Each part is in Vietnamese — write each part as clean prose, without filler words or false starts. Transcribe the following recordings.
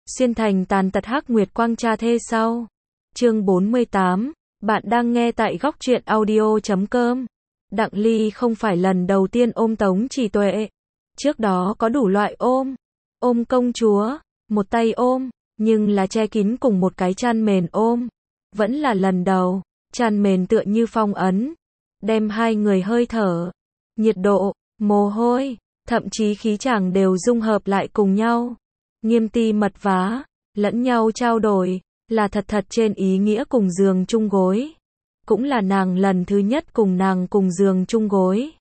Xuyên thành tàn tật hắc nguyệt quang cha thê sau. Chương 48, bạn đang nghe tại góc truyện audio.com. Đặng Ly không phải lần đầu tiên ôm Tống Trì Tuệ. Trước đó có đủ loại ôm. Ôm công chúa, một tay ôm, nhưng là che kín cùng một cái chăn mền ôm. Vẫn là lần đầu, chăn mền tựa như phong ấn. Đem hai người hơi thở, nhiệt độ, mồ hôi, thậm chí khí chàng đều dung hợp lại cùng nhau. Nghiêm ti mật vá, lẫn nhau trao đổi, là thật thật trên ý nghĩa cùng giường chung gối. Cũng là nàng lần thứ nhất cùng nàng cùng giường chung gối.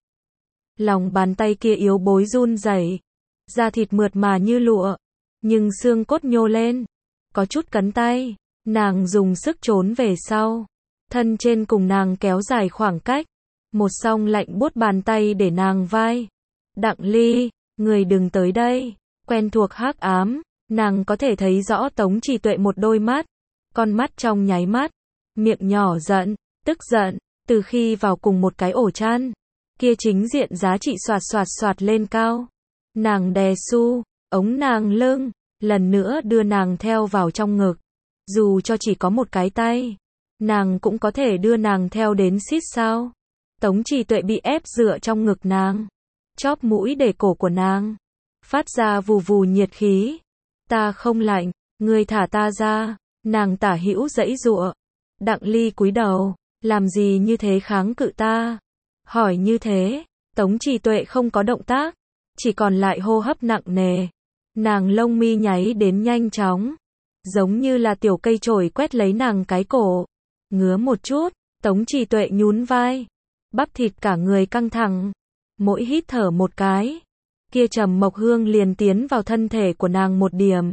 Lòng bàn tay kia yếu bối run rẩy, da thịt mượt mà như lụa, nhưng xương cốt nhô lên, có chút cấn tay, nàng dùng sức trốn về sau. Thân trên cùng nàng kéo dài khoảng cách, một song lạnh buốt bàn tay để nàng vai. Đặng Ly, người đừng tới đây. Quen thuộc hắc ám, nàng có thể thấy rõ Tống Trì Tuệ một đôi mắt, con mắt trong nháy mắt, miệng nhỏ giận, tức giận, từ khi vào cùng một cái ổ chăn, kia chính diện giá trị xoạt xoạt lên cao. Nàng đè su, ống nàng lưng, lần nữa đưa nàng theo vào trong ngực. Dù cho chỉ có một cái tay, nàng cũng có thể đưa nàng theo đến xít sao. Tống Trì Tuệ bị ép dựa trong ngực nàng, chóp mũi để cổ của nàng phát ra vù vù nhiệt khí. Ta không lạnh, ngươi thả ta ra. Nàng tả hữu giãy giụa. Đặng Ly cúi đầu, làm gì như thế kháng cự ta? Hỏi như thế, Tống Trì Tuệ không có động tác, chỉ còn lại hô hấp nặng nề. Nàng lông mi nháy đến nhanh chóng, giống như là tiểu cây chổi quét lấy nàng cái cổ. Ngứa một chút, Tống Trì Tuệ nhún vai, bắp thịt cả người căng thẳng, mỗi hít thở một cái, kia trầm mộc hương liền tiến vào thân thể của nàng một điểm.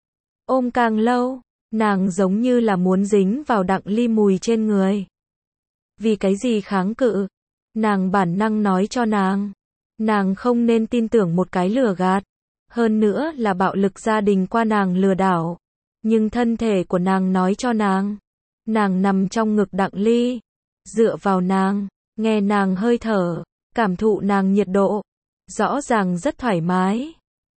Ôm càng lâu, nàng giống như là muốn dính vào Đặng Ly mùi trên người. Vì cái gì kháng cự? Nàng bản năng nói cho nàng không nên tin tưởng một cái lừa gạt. Hơn nữa là bạo lực gia đình qua nàng lừa đảo. Nhưng thân thể của nàng nói cho nàng nằm trong ngực Đặng Ly, dựa vào nàng, nghe nàng hơi thở, cảm thụ nàng nhiệt độ. Rõ ràng rất thoải mái.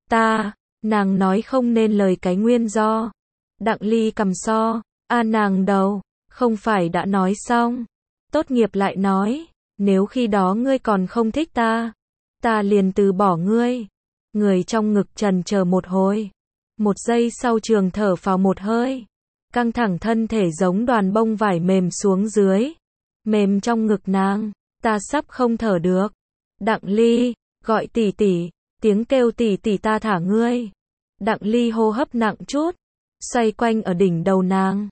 Nàng nói không nên lời cái nguyên do. Đặng Ly cầm so, nàng đầu, không phải đã nói xong. Tốt nghiệp lại nói, nếu khi đó ngươi còn không thích ta liền từ bỏ ngươi. Người trong ngực trần chờ một hồi. Một giây sau trường thở phào một hơi. Căng thẳng thân thể giống đoàn bông vải mềm xuống dưới. Mềm trong ngực nàng, ta sắp không thở được. Đặng Ly, gọi tỷ tỷ, tiếng kêu tỷ tỷ ta thả ngươi. Đặng Ly hô hấp nặng chút, xoay quanh ở đỉnh đầu nàng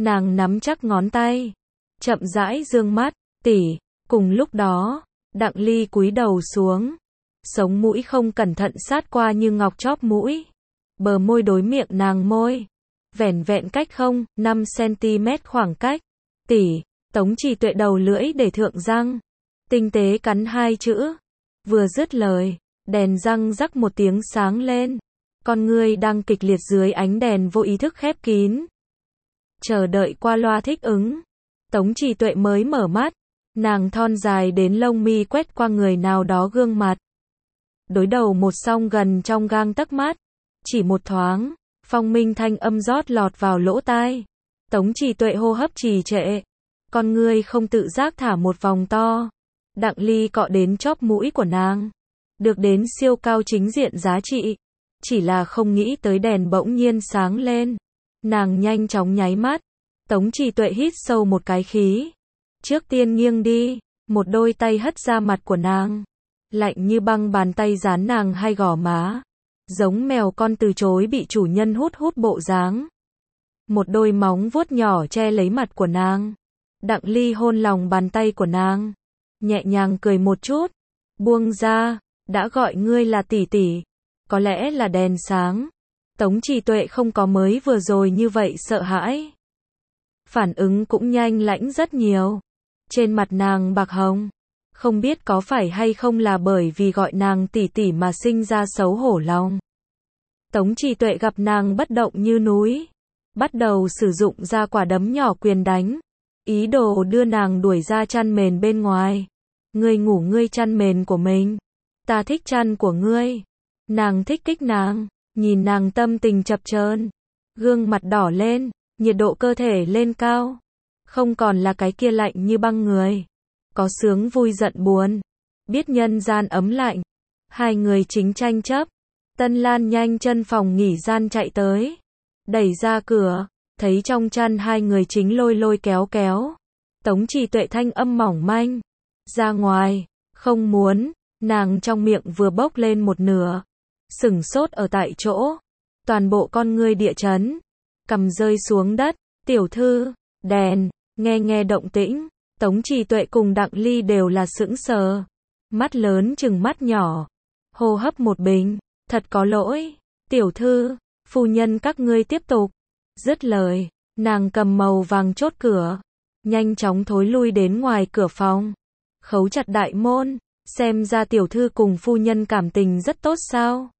nắm chắc ngón tay, chậm rãi dương mắt, tỷ. Cùng lúc đó, Đặng Ly cúi đầu xuống, sống mũi không cẩn thận sát qua như ngọc chóp mũi, bờ môi đối miệng nàng môi, vẻn vẹn cách 0,5 cm khoảng cách. Tỷ. Tống Trì Tuệ đầu lưỡi để thượng răng, tinh tế cắn hai chữ. Vừa dứt lời, đèn răng rắc một tiếng sáng lên. Con ngươi đang kịch liệt dưới ánh đèn vô ý thức khép kín. Chờ đợi qua loa thích ứng. Tống Trì Tuệ mới mở mắt. Nàng thon dài đến lông mi quét qua người nào đó gương mặt. Đối đầu một song gần trong gang tấc mắt. Chỉ một thoáng, phong minh thanh âm rót lọt vào lỗ tai. Tống Trì Tuệ hô hấp trì trệ. Con ngươi không tự giác thả một vòng to. Đặng Ly cọ đến chóp mũi của nàng. Được đến siêu cao chính diện giá trị. Chỉ là không nghĩ tới đèn bỗng nhiên sáng lên. Nàng nhanh chóng nháy mắt. Tống Trì Tuệ hít sâu một cái khí. Trước tiên nghiêng đi. Một đôi tay hất ra mặt của nàng. Lạnh như băng bàn tay dán nàng hai gò má. Giống mèo con từ chối bị chủ nhân hút bộ dáng. Một đôi móng vuốt nhỏ che lấy mặt của nàng. Đặng Ly hôn lòng bàn tay của nàng. Nhẹ nhàng cười một chút. Buông ra. Đã gọi ngươi là tỷ tỷ. Có lẽ là đèn sáng. Tống Trì Tuệ không có mới vừa rồi như vậy sợ hãi. Phản ứng cũng nhanh lãnh rất nhiều. Trên mặt nàng bạc hồng. Không biết có phải hay không là bởi vì gọi nàng tỷ tỷ mà sinh ra xấu hổ lòng. Tống Trì Tuệ gặp nàng bất động như núi. Bắt đầu sử dụng ra quả đấm nhỏ quyền đánh. Ý đồ đưa nàng đuổi ra chăn mền bên ngoài. Ngươi ngủ ngươi chăn mền của mình. Ta thích chăn của ngươi. Nàng thích kích nàng. Nhìn nàng tâm tình chập chờn. gương mặt đỏ lên, nhiệt độ cơ thể lên cao. Không còn là cái kia lạnh như băng người. Có sướng vui giận buồn. Biết nhân gian ấm lạnh. Hai người chính tranh chấp. Tân Lan nhanh chân phòng nghỉ gian chạy tới. Đẩy ra cửa. Thấy trong chăn hai người chính lôi lôi kéo kéo. Tống Trì Tuệ thanh âm mỏng manh. Ra ngoài. Không muốn. Nàng trong miệng vừa bốc lên một nửa. Sửng sốt ở tại chỗ. Toàn bộ con ngươi địa chấn. Cầm rơi xuống đất. Tiểu thư. Đèn. Nghe động tĩnh. Tống Trì Tuệ cùng Đặng Ly đều là sững sờ. Mắt lớn chừng mắt nhỏ. Hô hấp một bình. Thật có lỗi. Tiểu thư. Phu nhân các ngươi tiếp tục. Dứt lời. Nàng cầm màu vàng chốt cửa. Nhanh chóng thối lui đến ngoài cửa phòng. Khấu chặt đại môn. Xem ra tiểu thư cùng phu nhân cảm tình rất tốt sao?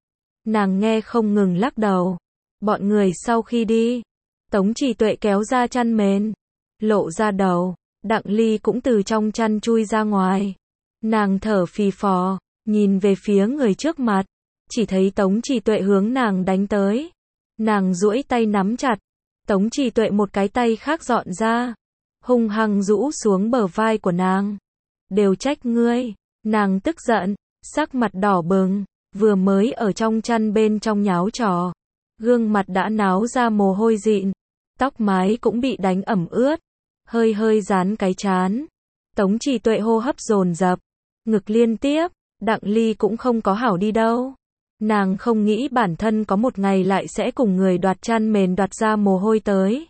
Nàng nghe không ngừng lắc đầu. Bọn người sau khi đi. Tống Trì Tuệ kéo ra chăn mền. Lộ ra đầu. Đặng Ly cũng từ trong chăn chui ra ngoài. Nàng thở phì phò. Nhìn về phía người trước mặt. Chỉ thấy Tống Trì Tuệ hướng nàng đánh tới. Nàng duỗi tay nắm chặt. Tống Trì Tuệ một cái tay khác dọn ra. Hung hăng rũ xuống bờ vai của nàng. Đều trách ngươi. Nàng tức giận. Sắc mặt đỏ bừng. Vừa mới ở trong chăn bên trong nháo trò. Gương mặt đã náo ra mồ hôi dịn. Tóc mái cũng bị đánh ẩm ướt. Hơi dán cái trán. Tống Trì Tuệ hô hấp dồn dập. Ngực liên tiếp. Đặng Ly cũng không có hảo đi đâu. Nàng không nghĩ bản thân có một ngày lại sẽ cùng người đoạt chăn mền đoạt ra mồ hôi tới.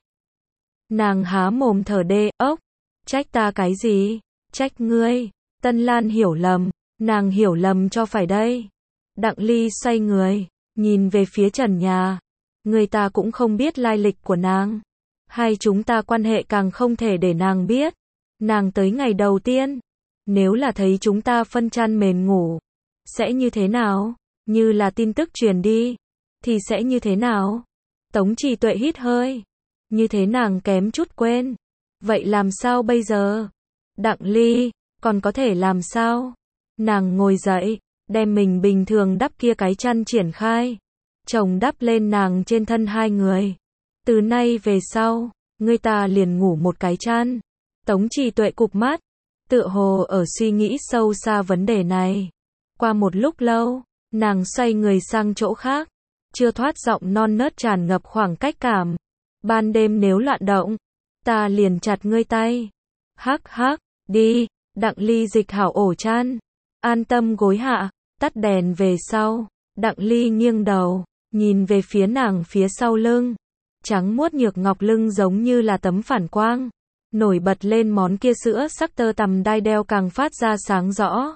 Nàng há mồm thở đê ốc. Trách ta cái gì? Trách ngươi. Tân Lan hiểu lầm. Nàng hiểu lầm cho phải đây. Đặng Ly xoay người. Nhìn về phía trần nhà. Người ta cũng không biết lai lịch của nàng. Hai chúng ta quan hệ càng không thể để nàng biết. Nàng tới ngày đầu tiên. Nếu là thấy chúng ta phân chăn mền ngủ. Sẽ như thế nào? Như là tin tức truyền đi. Thì sẽ như thế nào? Tống Trì Tuệ hít hơi. Như thế nàng kém chút quên. Vậy làm sao bây giờ? Đặng Ly. Còn có thể làm sao? Nàng ngồi dậy. Đem mình bình thường đắp kia cái chăn triển khai. Chồng đắp lên nàng trên thân hai người. Từ nay về sau. Người ta liền ngủ một cái chăn. Tống Trì Tuệ cụp mắt. Tựa hồ ở suy nghĩ sâu xa vấn đề này. Qua một lúc lâu. Nàng xoay người sang chỗ khác. Chưa thoát giọng non nớt tràn ngập khoảng cách cảm. Ban đêm nếu loạn động. Ta liền chặt ngươi tay. Hắc hắc. Đi. Đặng Ly dịch hảo ổ chăn. An tâm gối hạ. Tắt đèn về sau. Đặng Ly nghiêng đầu. Nhìn về phía nàng phía sau lưng. Trắng muốt nhược ngọc lưng giống như là tấm phản quang. Nổi bật lên món kia sữa sắc tơ tằm đai đeo càng phát ra sáng rõ.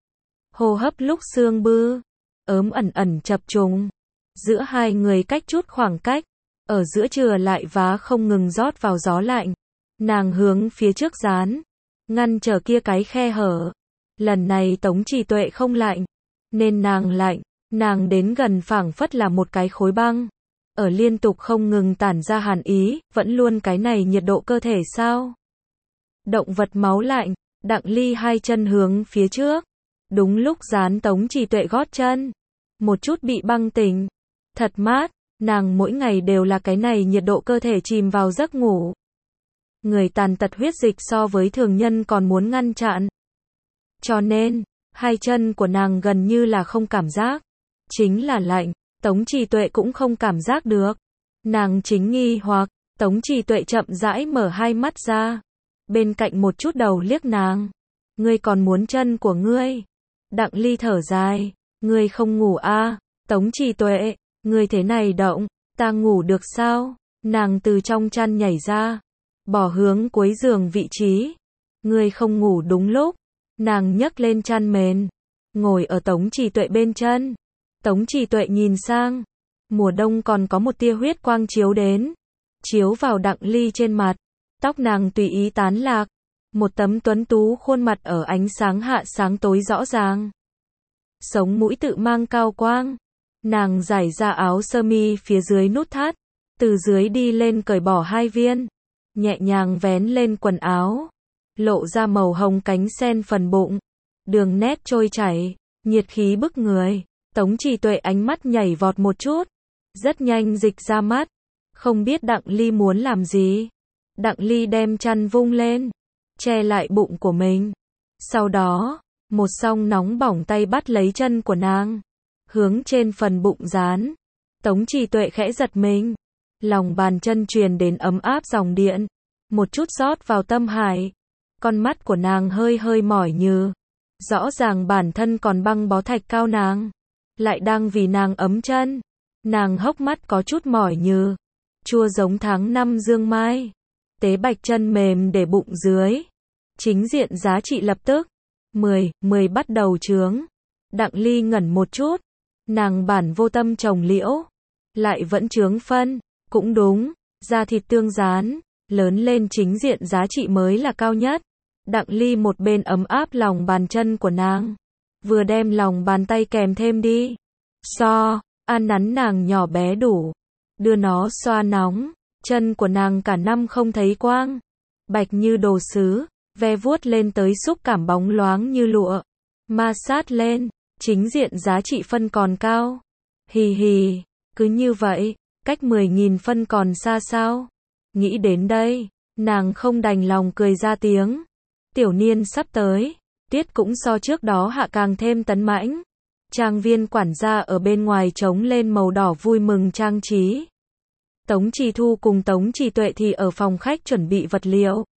Hô hấp lúc sương bư. Ớm ẩn chập trùng. Giữa hai người cách chút khoảng cách. Ở giữa trưa lại vá không ngừng rót vào gió lạnh. Nàng hướng phía trước dán. Ngăn trở kia cái khe hở. Lần này Tống Trì Tuệ không lạnh. Nên nàng lạnh. Nàng đến gần phảng phất là một cái khối băng. Ở liên tục không ngừng tản ra hàn ý. Vẫn luôn cái này nhiệt độ cơ thể sao? Động vật máu lạnh. Đặng Ly hai chân hướng phía trước. Đúng lúc dán Tống Trì Tuệ gót chân. Một chút bị băng tỉnh. Thật mát. Nàng mỗi ngày đều là cái này nhiệt độ cơ thể chìm vào giấc ngủ. Người tàn tật huyết dịch so với thường nhân còn muốn ngăn chặn. Cho nên, hai chân của nàng gần như là không cảm giác. Chính là lạnh. Tống Trì Tuệ cũng không cảm giác được. Nàng chính nghi hoặc. Tống Trì Tuệ chậm rãi mở hai mắt ra. Bên cạnh một chút đầu liếc nàng. Ngươi còn muốn chân của ngươi. Đặng Ly thở dài. Ngươi không ngủ à? Tống Trì Tuệ. Ngươi thế này động. Ta ngủ được sao? Nàng từ trong chăn nhảy ra. Bỏ hướng cuối giường vị trí. Ngươi không ngủ đúng lúc. Nàng nhấc lên chăn mền. Ngồi ở Tống Trì Tuệ bên chân. Tống Trì Tuệ nhìn sang. Mùa đông còn có một tia huyết quang chiếu đến. Chiếu vào Đặng Ly trên mặt. Tóc nàng tùy ý tán lạc. Một tấm tuấn tú khuôn mặt ở ánh sáng hạ sáng tối rõ ràng. Sống mũi tự mang cao quang. Nàng giải ra áo sơ mi phía dưới nút thắt. Từ dưới đi lên cởi bỏ hai viên. Nhẹ nhàng vén lên quần áo. Lộ ra màu hồng cánh sen phần bụng. Đường nét trôi chảy. Nhiệt khí bức người. Tống Trì Tuệ ánh mắt nhảy vọt một chút. Rất nhanh dịch ra mắt. Không biết Đặng Ly muốn làm gì. Đặng Ly đem chăn vung lên, che lại bụng của mình. Sau đó, một song nóng bỏng tay bắt lấy chân của nàng, hướng trên phần bụng dán. Tống Trì Tuệ khẽ giật mình. Lòng bàn chân truyền đến ấm áp dòng điện, một chút rót vào tâm hải. Con mắt của nàng hơi hơi mỏi nhừ. Rõ ràng bản thân còn băng bó thạch cao nàng lại đang vì nàng ấm chân. Nàng hốc mắt có chút mỏi nhừ, chua giống tháng năm dương mai. Tế bạch chân mềm để bụng dưới. Chính diện giá trị lập tức 10 bắt đầu chướng. Đặng Ly ngẩn một chút. Nàng bản vô tâm trồng liễu, lại vẫn chướng phân. Cũng đúng, da thịt tương dán, lớn lên chính diện giá trị mới là cao nhất. Đặng Ly một bên ấm áp lòng bàn chân của nàng, vừa đem lòng bàn tay kèm thêm đi. An nắn nàng nhỏ bé đủ, đưa nó xoa nóng. Chân của nàng cả năm không thấy quang, bạch như đồ sứ, ve vuốt lên tới xúc cảm bóng loáng như lụa. Ma sát lên, chính diện giá trị phân còn cao. Hì hì, cứ như vậy, cách 10.000 phân còn xa sao? Nghĩ đến đây, nàng không đành lòng cười ra tiếng. Tiểu niên sắp tới, tiết cũng so trước đó hạ càng thêm tấn mãnh. Trang viên quản gia ở bên ngoài trống lên màu đỏ vui mừng trang trí. Tống Trì Thu cùng Tống Trì Tuệ thì ở phòng khách chuẩn bị vật liệu.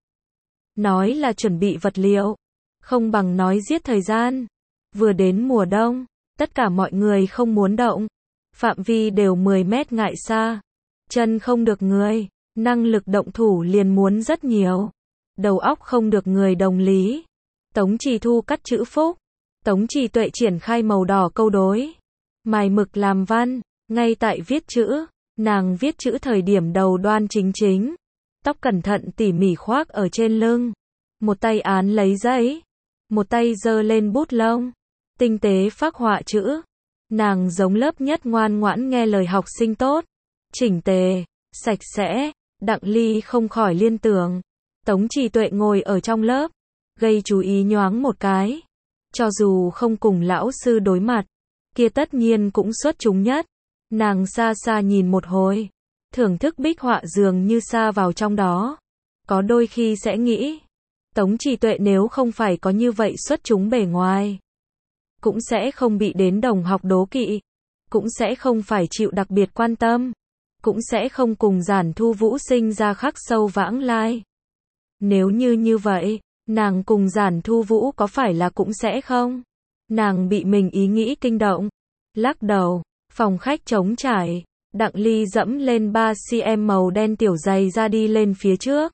Nói là chuẩn bị vật liệu, không bằng nói giết thời gian. Vừa đến mùa đông, tất cả mọi người không muốn động. Phạm vi đều 10 mét ngại xa. Chân không được người, năng lực động thủ liền muốn rất nhiều. Đầu óc không được người đồng lý. Tống Trì Thu cắt chữ phúc. Tống Trì Tuệ triển khai màu đỏ câu đối. Mài mực làm văn, ngay tại viết chữ. Nàng viết chữ thời điểm đầu đoan chính chính. Tóc cẩn thận tỉ mỉ khoác ở trên lưng. Một tay án lấy giấy, một tay giơ lên bút lông. Tinh tế phác họa chữ. Nàng giống lớp nhất ngoan ngoãn nghe lời học sinh tốt. Chỉnh tề, sạch sẽ. Đặng Ly không khỏi liên tưởng. Tống Trì Tuệ ngồi ở trong lớp, gây chú ý nhoáng một cái. Cho dù không cùng lão sư đối mặt, kia tất nhiên cũng xuất chúng nhất. Nàng xa xa nhìn một hồi, thưởng thức bích họa dường như xa vào trong đó. Có đôi khi sẽ nghĩ, Tống Trì Tuệ nếu không phải có như vậy xuất chúng bề ngoài, cũng sẽ không bị đến đồng học đố kỵ, cũng sẽ không phải chịu đặc biệt quan tâm, cũng sẽ không cùng Giản Thu Vũ sinh ra khắc sâu vãng lai. Nếu như vậy, nàng cùng Giản Thu Vũ có phải là cũng sẽ không? Nàng bị mình ý nghĩ kinh động, lắc đầu. Phòng khách trống trải, Đặng Ly dẫm lên 3cm màu đen tiểu giày ra đi lên phía trước.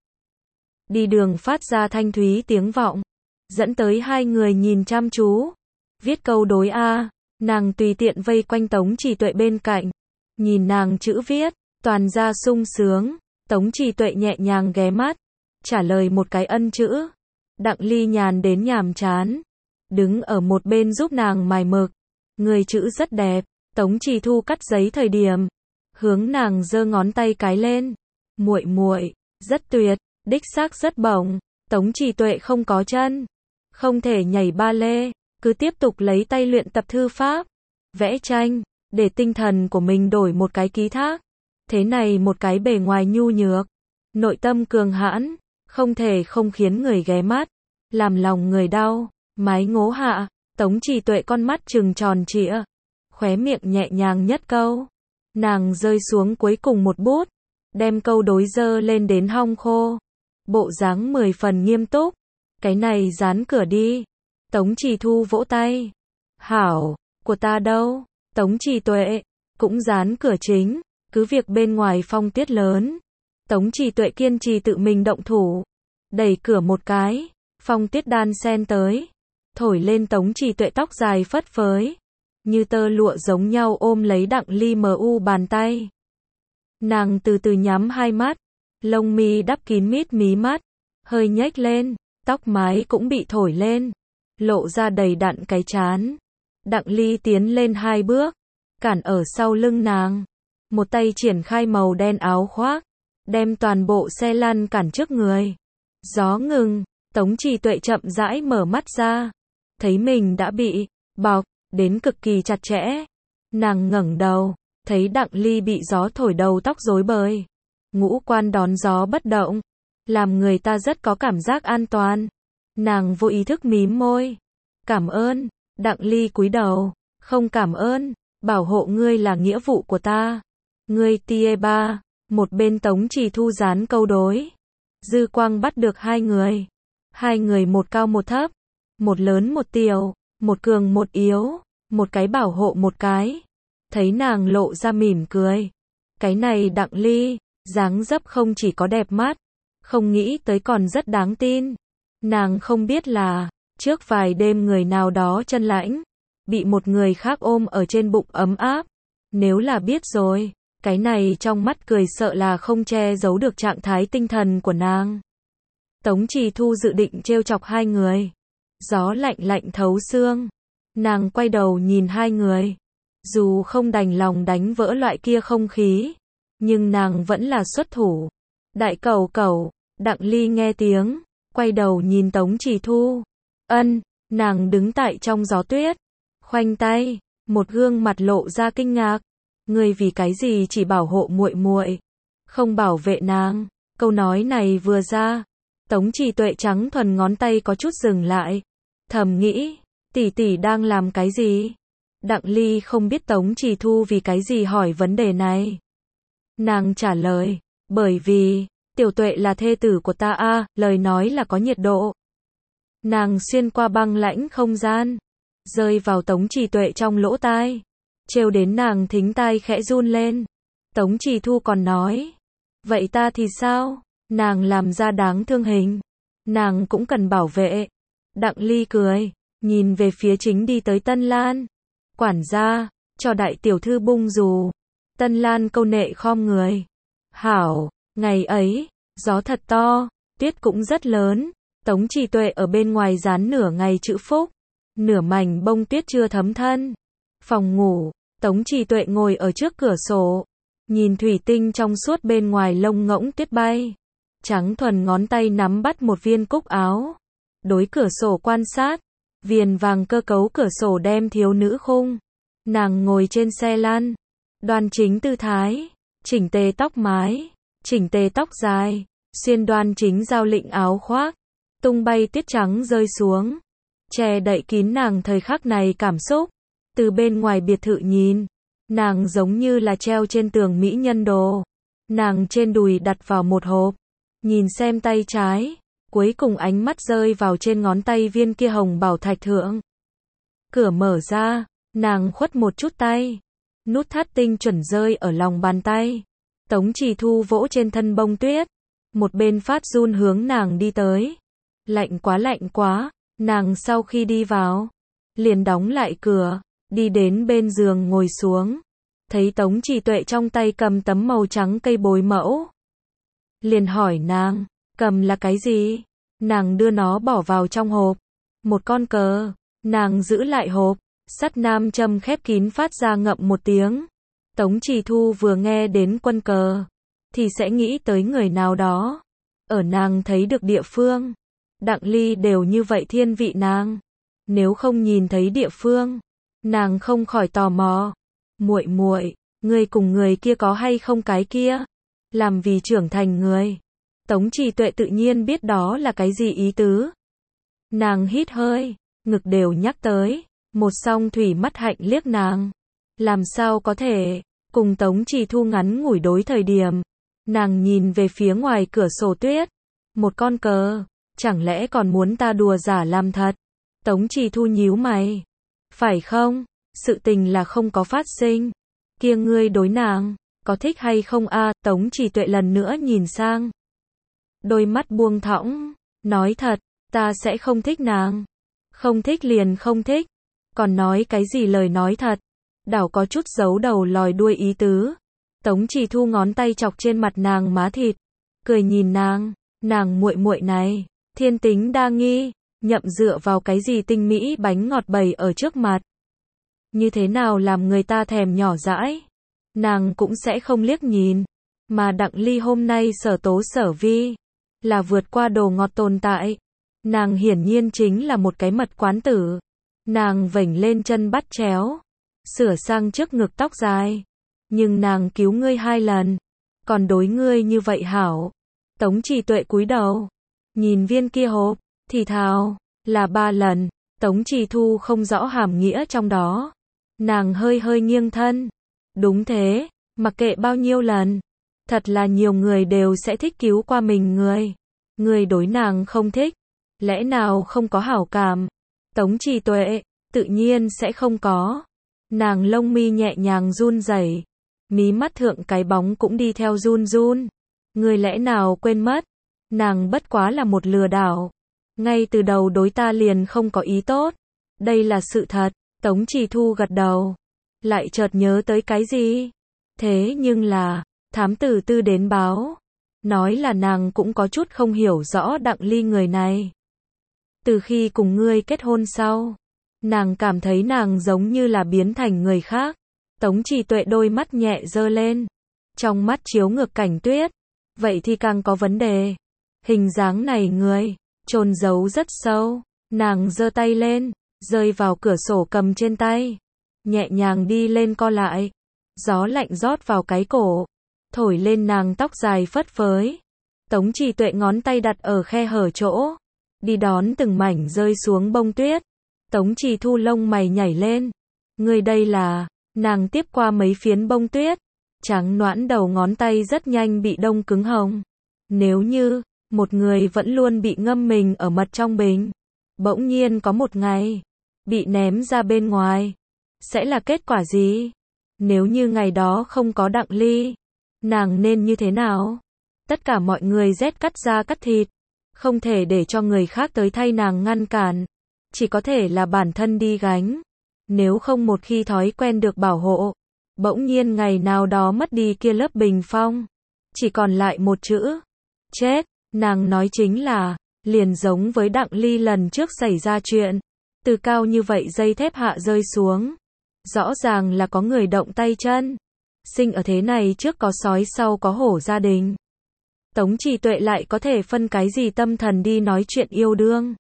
Đi đường phát ra thanh thúy tiếng vọng, dẫn tới hai người nhìn chăm chú. Viết câu đối A, nàng tùy tiện vây quanh Tống Trì Tuệ bên cạnh. Nhìn nàng chữ viết, toàn ra sung sướng. Tống Trì Tuệ nhẹ nhàng ghé mắt, trả lời một cái ân chữ. Đặng Ly nhàn đến nhàm chán, đứng ở một bên giúp nàng mài mực. Người chữ rất đẹp. Tống Trì Thu cắt giấy thời điểm, hướng nàng giơ ngón tay cái lên. Muội muội, rất tuyệt, đích xác rất bổng. Tống Trì Tuệ không có chân, không thể nhảy ba lê, cứ tiếp tục lấy tay luyện tập thư pháp, vẽ tranh, để tinh thần của mình đổi một cái ký thác. Thế này một cái bề ngoài nhu nhược, nội tâm cường hãn, không thể không khiến người ghé mắt, làm lòng người đau. Mái ngố hạ, Tống Trì Tuệ con mắt trừng tròn trịa, khóe miệng nhẹ nhàng nhất câu. Nàng rơi xuống cuối cùng một bút, đem câu đối dơ lên đến hong khô. Bộ dáng 10 phần nghiêm túc. Cái này dán cửa đi. Tống Trì Thu vỗ tay. Hảo, của ta đâu? Tống Trì Tuệ, cũng dán cửa chính, cứ việc bên ngoài phong tuyết lớn. Tống Trì Tuệ kiên trì tự mình động thủ. Đẩy cửa một cái, phong tuyết đan xen tới. Thổi lên Tống Trì Tuệ tóc dài phất phới, như tơ lụa giống nhau ôm lấy Đặng Ly bàn tay. Nàng từ từ nhắm hai mắt, lông mi đắp kín mít mí mắt, hơi nhếch lên, tóc mái cũng bị thổi lên, lộ ra đầy đặn cái trán. Đặng Ly tiến lên 2 bước, cản ở sau lưng nàng, một tay triển khai màu đen áo khoác, đem toàn bộ xe lăn cản trước người. Gió ngừng, Tống Trì Tuệ chậm rãi mở mắt ra, thấy mình đã bị bọc đến cực kỳ chặt chẽ. Nàng ngẩng đầu, thấy Đặng Ly bị gió thổi đầu tóc rối bời. ngũ quan đón gió bất động, làm người ta rất có cảm giác an toàn. Nàng vô ý thức mím môi. Cảm ơn. Đặng Ly cúi đầu. Không cảm ơn, bảo hộ ngươi là nghĩa vụ của ta. Ngươi tia ba. Một bên Tống Chỉ Thu dán câu đối. Dư quang bắt được hai người. Hai người một cao một thấp, một lớn một tiểu, một cường một yếu, một cái bảo hộ một cái. Thấy nàng lộ ra mỉm cười. Cái này Đặng Ly, dáng dấp không chỉ có đẹp mắt, không nghĩ tới còn rất đáng tin. Nàng không biết là, trước vài đêm người nào đó chân lãnh, bị một người khác ôm ở trên bụng ấm áp. Nếu là biết rồi, cái này trong mắt cười sợ là không che giấu được trạng thái tinh thần của nàng. Tống Chỉ Thu dự định trêu chọc hai người. Gió lạnh lạnh thấu xương. Nàng quay đầu nhìn hai người. Dù không đành lòng đánh vỡ loại kia không khí, nhưng nàng vẫn là xuất thủ. Đại cẩu cẩu, Đặng Ly nghe tiếng, quay đầu nhìn Tống Chỉ Thu. Ân, nàng đứng tại trong gió tuyết, khoanh tay, một gương mặt lộ ra kinh ngạc. Ngươi vì cái gì chỉ bảo hộ muội muội, không bảo vệ nàng? Câu nói này vừa ra, Tống Chỉ Tuệ trắng thuần ngón tay có chút dừng lại, thầm nghĩ, tỷ tỷ đang làm cái gì? Đặng Ly không biết Tống Chỉ Thu vì cái gì hỏi vấn đề này. Nàng trả lời, bởi vì, Tiểu Tuệ là thê tử của ta a, lời nói là có nhiệt độ. Nàng xuyên qua băng lãnh không gian, rơi vào Tống Chỉ Tuệ trong lỗ tai, trêu đến nàng thính tai khẽ run lên. Tống Chỉ Thu còn nói, vậy ta thì sao? Nàng làm ra đáng thương hình, nàng cũng cần bảo vệ. Đặng Ly cười, nhìn về phía chính đi tới Tân Lan. Quản gia, cho đại tiểu thư bung dù. Tân Lan câu nệ khom người. Hảo, ngày ấy, gió thật to, tuyết cũng rất lớn. Tống Chỉ Tuệ ở bên ngoài dán nửa ngày chữ phúc, nửa mảnh bông tuyết chưa thấm thân. Phòng ngủ, Tống Chỉ Tuệ ngồi ở trước cửa sổ, nhìn thủy tinh trong suốt bên ngoài lông ngỗng tuyết bay. Trắng thuần ngón tay nắm bắt một viên cúc áo, đối cửa sổ quan sát. Viền vàng cơ cấu cửa sổ đem thiếu nữ khung. Nàng ngồi trên xe lăn, đoan chính tư thái, chỉnh tề tóc mái, chỉnh tề tóc dài, xuyên đoan chính giao lịnh áo khoác, tung bay tuyết trắng rơi xuống, che đậy kín nàng thời khắc này cảm xúc. Từ bên ngoài biệt thự nhìn, nàng giống như là treo trên tường mỹ nhân đồ. Nàng trên đùi đặt vào một hộp, nhìn xem tay trái, cuối cùng ánh mắt rơi vào trên ngón tay viên kia hồng bảo thạch thượng. Cửa mở ra, nàng khuất một chút tay, nút thắt tinh chuẩn rơi ở lòng bàn tay. Tống Chỉ Thu vỗ trên thân bông tuyết, một bên phát run hướng nàng đi tới. Lạnh quá, nàng sau khi đi vào, liền đóng lại cửa, đi đến bên giường ngồi xuống. Thấy Tống Chỉ Tuệ trong tay cầm tấm màu trắng cây bối mẫu. Liền hỏi nàng, cầm là cái gì? Nàng đưa nó bỏ vào trong hộp. Một con cờ. Nàng giữ lại hộp, sắt nam châm khép kín phát ra ngậm một tiếng. Tống Chỉ Thu vừa nghe đến quân cờ, thì sẽ nghĩ tới người nào đó. Ở nàng thấy được địa phương. Đặng Ly đều như vậy thiên vị nàng. Nếu không nhìn thấy địa phương, nàng không khỏi tò mò. Muội muội, ngươi cùng người kia có hay không cái kia? Làm vì trưởng thành người. Tống Chỉ Tuệ tự nhiên biết đó là cái gì ý tứ. Nàng hít hơi, ngực đều nhắc tới, một song thủy mắt hạnh liếc nàng. Làm sao có thể, cùng Tống Chỉ Thu ngắn ngủi đối thời điểm. Nàng nhìn về phía ngoài cửa sổ tuyết. Một con cờ, chẳng lẽ còn muốn ta đùa giả làm thật? Tống Chỉ Thu nhíu mày. Phải không, sự tình là không có phát sinh. Kia ngươi đối nàng, có thích hay không a? Tống Chỉ Tuệ lần nữa nhìn sang. Đôi mắt buông thõng, nói thật, ta sẽ không thích nàng. Không thích liền không thích. Còn nói cái gì lời nói thật. Đảo có chút giấu đầu lòi đuôi ý tứ. Tống Chỉ Thu ngón tay chọc trên mặt nàng má thịt, cười nhìn nàng muội muội này, thiên tính đa nghi, nhậm dựa vào cái gì tinh mỹ bánh ngọt bày ở trước mặt. Như thế nào làm người ta thèm nhỏ dãi. Nàng cũng sẽ không liếc nhìn. Mà Đặng Ly hôm nay sở tố sở vi, là vượt qua đồ ngọt tồn tại. Nàng hiển nhiên chính là một cái mật quán tử. Nàng vểnh lên chân bắt chéo, sửa sang trước ngực tóc dài. Nhưng nàng cứu ngươi 2 lần. còn đối ngươi như vậy hảo. Tống Trì Tuệ cúi đầu, nhìn viên kia hộp, thì thào, là 3 lần. Tống Trì Thu không rõ hàm nghĩa trong đó. Nàng hơi hơi nghiêng thân. Đúng thế, mặc kệ bao nhiêu lần. Thật là nhiều người đều sẽ thích cứu qua mình người. Người đối nàng không thích, lẽ nào không có hảo cảm? Tống Trì Tuệ, tự nhiên sẽ không có. Nàng lông mi nhẹ nhàng run rẩy, mí mắt thượng cái bóng cũng đi theo run run. Người lẽ nào quên mất, nàng bất quá là một lừa đảo. Ngay từ đầu đối ta liền không có ý tốt. Đây là sự thật. Tống Trì Thu gật đầu, lại chợt nhớ tới cái gì. Thế nhưng là, thám tử Tư đến báo, nói là nàng cũng có chút không hiểu rõ Đặng Ly người này. Từ khi cùng ngươi kết hôn sau, nàng cảm thấy nàng giống như là biến thành người khác. Tống Trì Tuệ đôi mắt nhẹ giơ lên, trong mắt chiếu ngược Cảnh Tuyết. Vậy thì càng có vấn đề. Hình dáng này người, chôn giấu rất sâu. Nàng giơ tay lên, rơi vào cửa sổ cầm trên tay, nhẹ nhàng đi lên co lại. Gió lạnh rót vào cái cổ, thổi lên nàng tóc dài phất phới. Tống Trì Tuệ ngón tay đặt ở khe hở chỗ, đi đón từng mảnh rơi xuống bông tuyết. Tống Trì Thu lông mày nhảy lên. Người đây là, nàng tiếp qua mấy phiến bông tuyết, trắng nõn đầu ngón tay rất nhanh bị đông cứng hồng. Nếu như, một người vẫn luôn bị ngâm mình ở mật trong bình, bỗng nhiên có một ngày, bị ném ra bên ngoài, sẽ là kết quả gì? Nếu như ngày đó không có Đặng Ly, nàng nên như thế nào? Tất cả mọi người rét cắt da cắt thịt, không thể để cho người khác tới thay nàng ngăn cản, chỉ có thể là bản thân đi gánh. Nếu không một khi thói quen được bảo hộ, bỗng nhiên ngày nào đó mất đi kia lớp bình phong, chỉ còn lại một chữ, chết. Nàng nói chính là, liền giống với Đặng Ly lần trước xảy ra chuyện, từ cao như vậy dây thép hạ rơi xuống. Rõ ràng là có người động tay chân. Sinh ở thế này trước có sói sau có hổ gia đình. Tống Trì Tuệ lại có thể phân cái gì tâm thần đi nói chuyện yêu đương.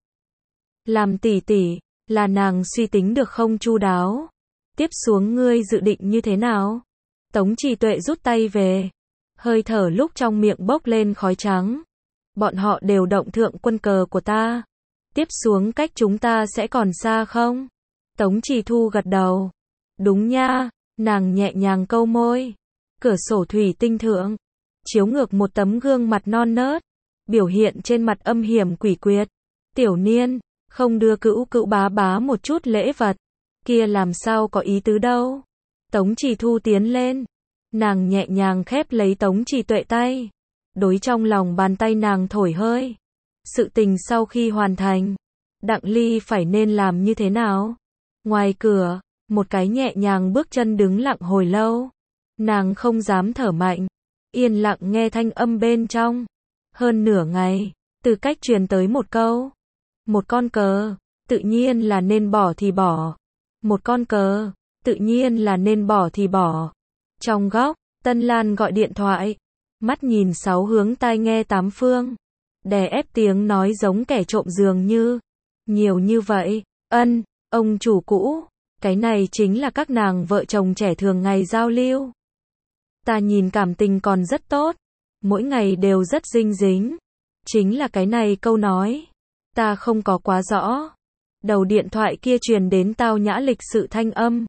Làm tỷ tỷ, là nàng suy tính được không chu đáo. Tiếp xuống ngươi dự định như thế nào? Tống Trì Tuệ rút tay về. Hơi thở lúc trong miệng bốc lên khói trắng. Bọn họ đều động thượng quân cờ của ta. Tiếp xuống cách chúng ta sẽ còn xa không? Tống Trì Thu gật đầu. Đúng nha, nàng nhẹ nhàng câu môi. Cửa sổ thủy tinh thượng, chiếu ngược một tấm gương mặt non nớt, biểu hiện trên mặt âm hiểm quỷ quyệt. Tiểu Niên, không đưa cữu cữu bá bá một chút lễ vật, kia làm sao có ý tứ đâu. Tống Trì Thu tiến lên, nàng nhẹ nhàng khép lấy Tống Trì Tuệ tay, đối trong lòng bàn tay nàng thổi hơi. Sự tình sau khi hoàn thành, Đặng Ly phải nên làm như thế nào? Ngoài cửa, một cái nhẹ nhàng bước chân đứng lặng hồi lâu. Nàng không dám thở mạnh, yên lặng nghe thanh âm bên trong. Hơn nửa ngày, từ cách truyền tới một câu. Một con cờ, tự nhiên là nên bỏ thì bỏ. Một con cờ, tự nhiên là nên bỏ thì bỏ. Trong góc, Tân Lan gọi điện thoại, mắt nhìn sáu hướng tai nghe tám phương, đè ép tiếng nói giống kẻ trộm dường như. Nhiều như vậy, ông chủ cũ, cái này chính là các nàng vợ chồng trẻ thường ngày giao lưu. Ta nhìn cảm tình còn rất tốt, mỗi ngày đều rất dinh dính. Chính là cái này câu nói, ta không có quá rõ. Đầu điện thoại kia truyền đến tao nhã lịch sự thanh âm.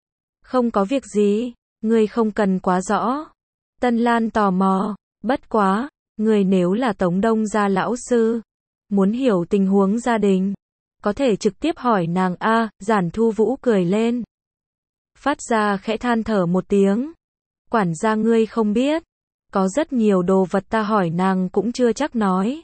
Không có việc gì, ngươi không cần quá rõ. Tân Lan tò mò, bất quá, ngươi nếu là Tống Đông gia lão sư, muốn hiểu tình huống gia đình, có thể trực tiếp hỏi nàng a. Giản Thu Vũ cười lên, phát ra khẽ than thở một tiếng. Quản gia ngươi không biết, có rất nhiều đồ vật ta hỏi nàng cũng chưa chắc nói.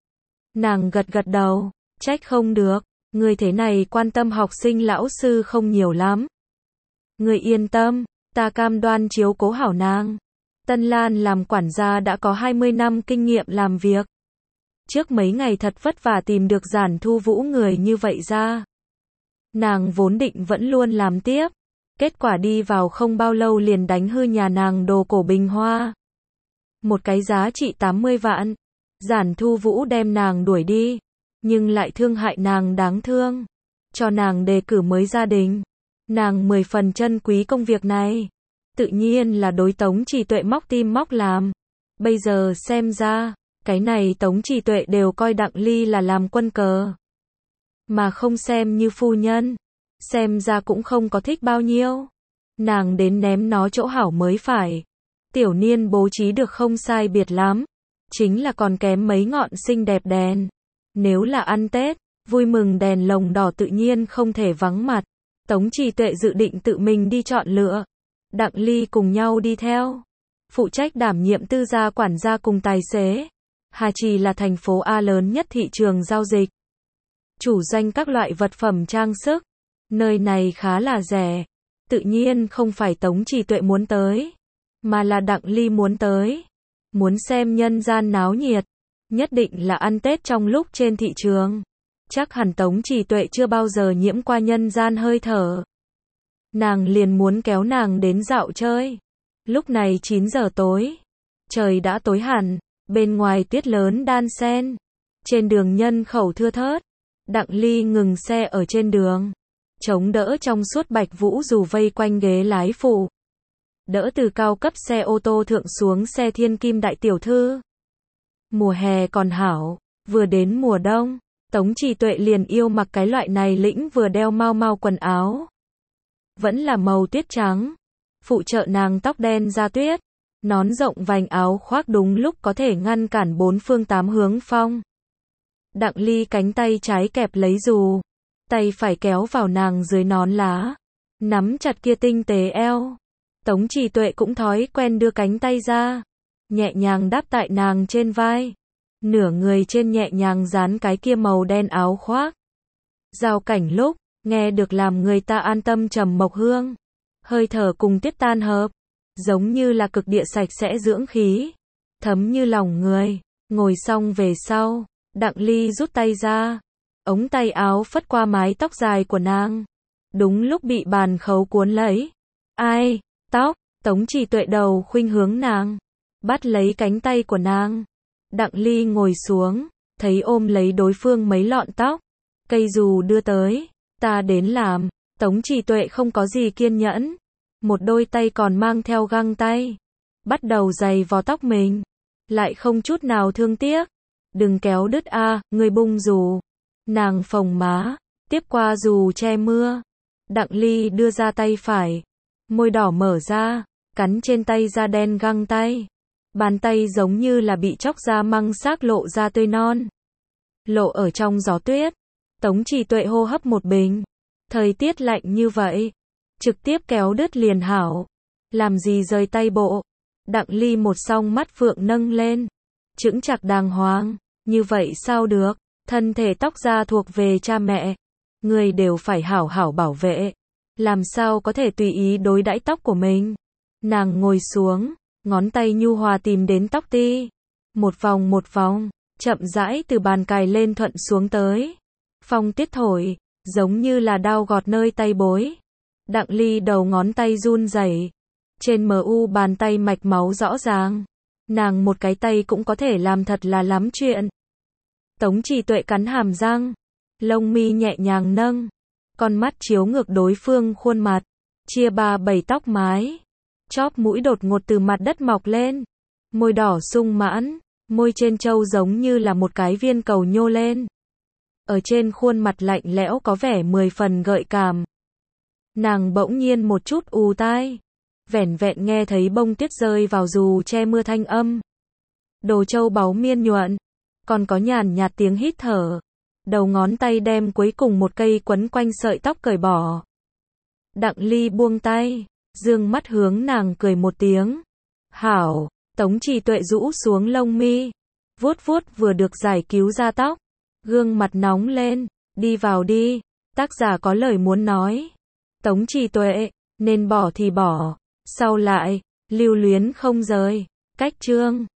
Nàng gật gật đầu, trách không được, ngươi thế này quan tâm học sinh lão sư không nhiều lắm. Ngươi yên tâm, ta cam đoan chiếu cố hảo nàng. Tân Lan làm quản gia đã có 20 năm kinh nghiệm làm việc. Trước mấy ngày thật vất vả tìm được Giản Thu Vũ người như vậy ra. Nàng vốn định vẫn luôn làm tiếp. Kết quả đi vào không bao lâu liền đánh hư nhà nàng đồ cổ bình hoa. Một cái giá trị 80 vạn. Giản Thu Vũ đem nàng đuổi đi, nhưng lại thương hại nàng đáng thương. Cho nàng đề cử mới gia đình. Nàng 10 phần trân quý công việc này. Tự nhiên là đối Tống Trì Tuệ móc tim móc làm. Bây giờ xem ra, cái này Tống Trì Tuệ đều coi Đặng Ly là làm quân cờ, mà không xem như phu nhân. Xem ra cũng không có thích bao nhiêu. Nàng đến ném nó chỗ hảo mới phải. Tiểu Niên bố trí được không sai biệt lắm. Chính là còn kém mấy ngọn xinh đẹp đèn. Nếu là ăn Tết, vui mừng đèn lồng đỏ tự nhiên không thể vắng mặt. Tống Trì Tuệ dự định tự mình đi chọn lựa. Đặng Ly cùng nhau đi theo. Phụ trách đảm nhiệm tư gia quản gia cùng tài xế. Hà Trì là thành phố A lớn nhất thị trường giao dịch. Chủ doanh các loại vật phẩm trang sức. Nơi này khá là rẻ. Tự nhiên không phải Tống Trì Tuệ muốn tới, mà là Đặng Ly muốn tới. Muốn xem nhân gian náo nhiệt. Nhất định là ăn Tết trong lúc trên thị trường. Chắc hẳn Tống Trì Tuệ chưa bao giờ nhiễm qua nhân gian hơi thở. Nàng liền muốn kéo nàng đến dạo chơi. Lúc này 9 giờ tối. Trời đã tối hẳn. Bên ngoài tuyết lớn đan xen. Trên đường nhân khẩu thưa thớt. Đặng Ly ngừng xe ở trên đường. Chống đỡ trong suốt bạch vũ dù vây quanh ghế lái phụ. Đỡ từ cao cấp xe ô tô thượng xuống xe thiên kim đại tiểu thư. Mùa hè còn hảo. Vừa đến mùa đông. Tống Trì Tuệ liền yêu mặc cái loại này lĩnh vừa đeo mau mau quần áo. Vẫn là màu tuyết trắng. Phụ trợ nàng tóc đen da tuyết. Nón rộng vành áo khoác đúng lúc có thể ngăn cản bốn phương tám hướng phong. Đặng Ly cánh tay trái kẹp lấy dù. Tay phải kéo vào nàng dưới nón lá. Nắm chặt kia tinh tế eo. Tống Trì Tuệ cũng thói quen đưa cánh tay ra. Nhẹ nhàng đáp tại nàng trên vai. Nửa người trên nhẹ nhàng dán cái kia màu đen áo khoác. Giao cảnh lúc, nghe được làm người ta an tâm trầm mộc hương. Hơi thở cùng tiết tan hợp. Giống như là cực địa sạch sẽ dưỡng khí. Thấm như lòng người. Ngồi xong về sau, Đặng Ly rút tay ra. Ống tay áo phất qua mái tóc dài của nàng. Đúng lúc bị bàn khấu cuốn lấy. Ai? Tóc. Tống Trì Tuệ đầu khuynh hướng nàng. Bắt lấy cánh tay của nàng. Đặng Ly ngồi xuống. Thấy ôm lấy đối phương mấy lọn tóc. Cây dù đưa tới. Ta đến làm. Tống Trì Tuệ không có gì kiên nhẫn. Một đôi tay còn mang theo găng tay. Bắt đầu giày vò tóc mình. Lại không chút nào thương tiếc. Đừng kéo đứt a, người bung dù. Nàng phồng má. Tiếp qua dù che mưa. Đặng Ly đưa ra tay phải. Môi đỏ mở ra. Cắn trên tay da đen găng tay. Bàn tay giống như là bị chóc ra măng xác lộ ra tươi non. Lộ ở trong gió tuyết. Tống Trì Tuệ hô hấp một bình. Thời tiết lạnh như vậy. Trực tiếp kéo đứt liền hảo. Làm gì rời tay bộ. Đặng Ly một song mắt phượng nâng lên. Chững chạc đàng hoàng. Như vậy sao được. Thân thể tóc da thuộc về cha mẹ. Người đều phải hảo hảo bảo vệ. Làm sao có thể tùy ý đối đãi tóc của mình. Nàng ngồi xuống. Ngón tay nhu hòa tìm đến tóc ti. Một vòng. Chậm rãi từ bàn cài lên thuận xuống tới. Phong tiết thổi. Giống như là đao gọt nơi tay bối. Đặng Ly đầu ngón tay run rẩy. Trên mu bàn tay mạch máu rõ ràng. Nàng một cái tay cũng có thể làm thật là lắm chuyện. Tống Trì Tuệ cắn hàm răng. Lông mi nhẹ nhàng nâng. Con mắt chiếu ngược đối phương khuôn mặt. Chia 3-7 tóc mái. Chóp mũi đột ngột từ mặt đất mọc lên. Môi đỏ sung mãn. Môi trên trâu giống như là một cái viên cầu nhô lên. Ở trên khuôn mặt lạnh lẽo có vẻ 10 phần gợi cảm. Nàng bỗng nhiên một chút ù tai. Vẻn vẹn nghe thấy bông tuyết rơi vào dù che mưa thanh âm. Đồ châu báu miên nhuận. Còn có nhàn nhạt tiếng hít thở. Đầu ngón tay đem cuối cùng một cây quấn quanh sợi tóc cởi bỏ. Đặng Ly buông tay. Dương mắt hướng nàng cười một tiếng. Hảo. Tống Trì Tuệ rũ xuống lông mi. Vuốt vừa được giải cứu ra tóc. Gương mặt nóng lên. Đi vào đi. Tác giả có lời muốn nói. Tống Trì Tuệ. Nên bỏ thì bỏ. Sau lại. Lưu luyến không rời. Cách chương.